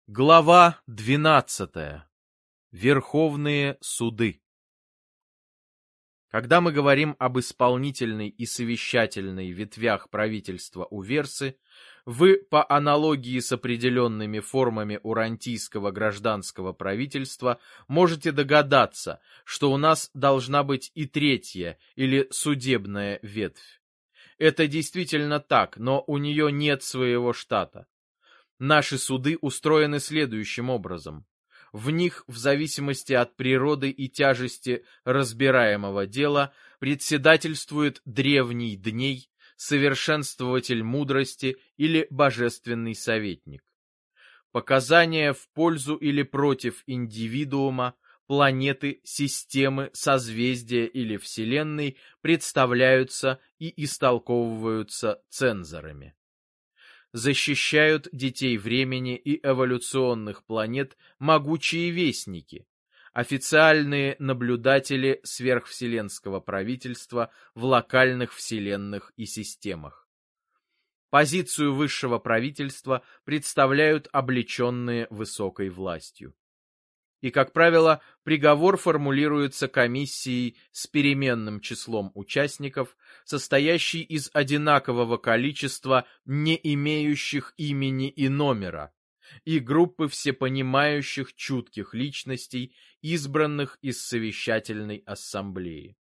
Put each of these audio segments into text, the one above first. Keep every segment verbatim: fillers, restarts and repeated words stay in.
Глава двенадцатая. Верховные суды. Когда мы говорим об исполнительной и совещательной ветвях правительства Уверсы, вы, по аналогии с определенными формами урантийского гражданского правительства, можете догадаться, что у нас должна быть и третья, или судебная ветвь. Это действительно так, но у нее нет своего штата. Наши суды устроены следующим образом. В них, в зависимости от природы и тяжести разбираемого дела, председательствует древний дней, совершенствователь мудрости или божественный советник. Показания в пользу или против индивидуума, планеты, системы, созвездия или Вселенной представляются и истолковываются цензорами. Защищают детей времени и эволюционных планет могучие вестники, официальные наблюдатели сверхвселенского правительства в локальных вселенных и системах. Позицию высшего правительства представляют облеченные высокой властью. И, как правило, приговор формулируется комиссией с переменным числом участников, состоящей из одинакового количества не имеющих имени и номера, и группы всепонимающих чутких личностей, избранных из совещательной ассамблеи.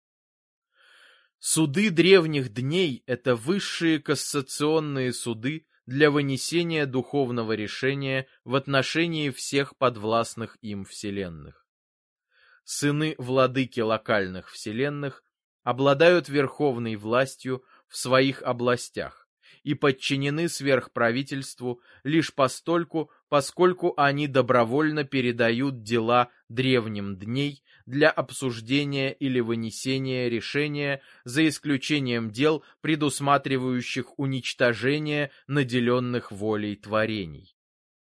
Суды древних дней – это высшие кассационные суды для вынесения духовного решения в отношении всех подвластных им вселенных. Сыны владыки локальных вселенных обладают верховной властью в своих областях и подчинены сверхправительству лишь постольку, поскольку они добровольно передают дела древним дней для обсуждения или вынесения решения, за исключением дел, предусматривающих уничтожение наделенных волей творений.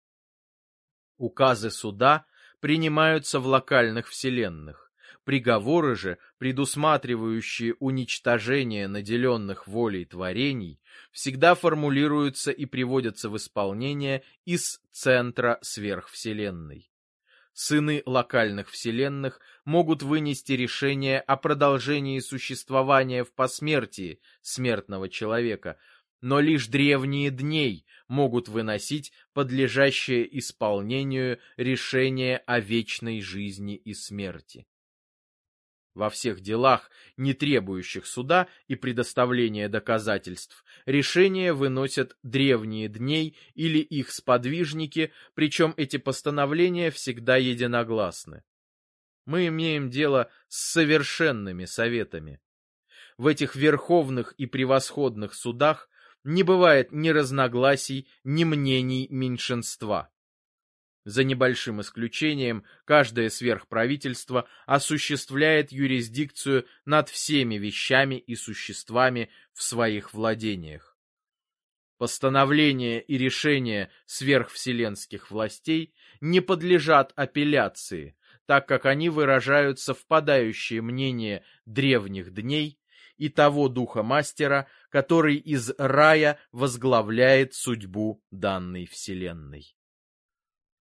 Указы суда принимаются в локальных вселенных. Приговоры же, предусматривающие уничтожение наделенных волей творений, всегда формулируются и приводятся в исполнение из центра сверхвселенной. Сыны локальных вселенных могут вынести решение о продолжении существования в посмертии смертного человека, но лишь древние дней могут выносить подлежащее исполнению решение о вечной жизни и смерти. Во всех делах, не требующих суда и предоставления доказательств, решения выносят древние дней или их сподвижники, причем эти постановления всегда единогласны. Мы имеем дело с совершенными советами. В этих верховных и превосходных судах не бывает ни разногласий, ни мнений меньшинства. За небольшим исключением, каждое сверхправительство осуществляет юрисдикцию над всеми вещами и существами в своих владениях. Постановления и решения сверхвселенских властей не подлежат апелляции, так как они выражают совпадающее мнение древних дней и того духа мастера, который из рая возглавляет судьбу данной вселенной.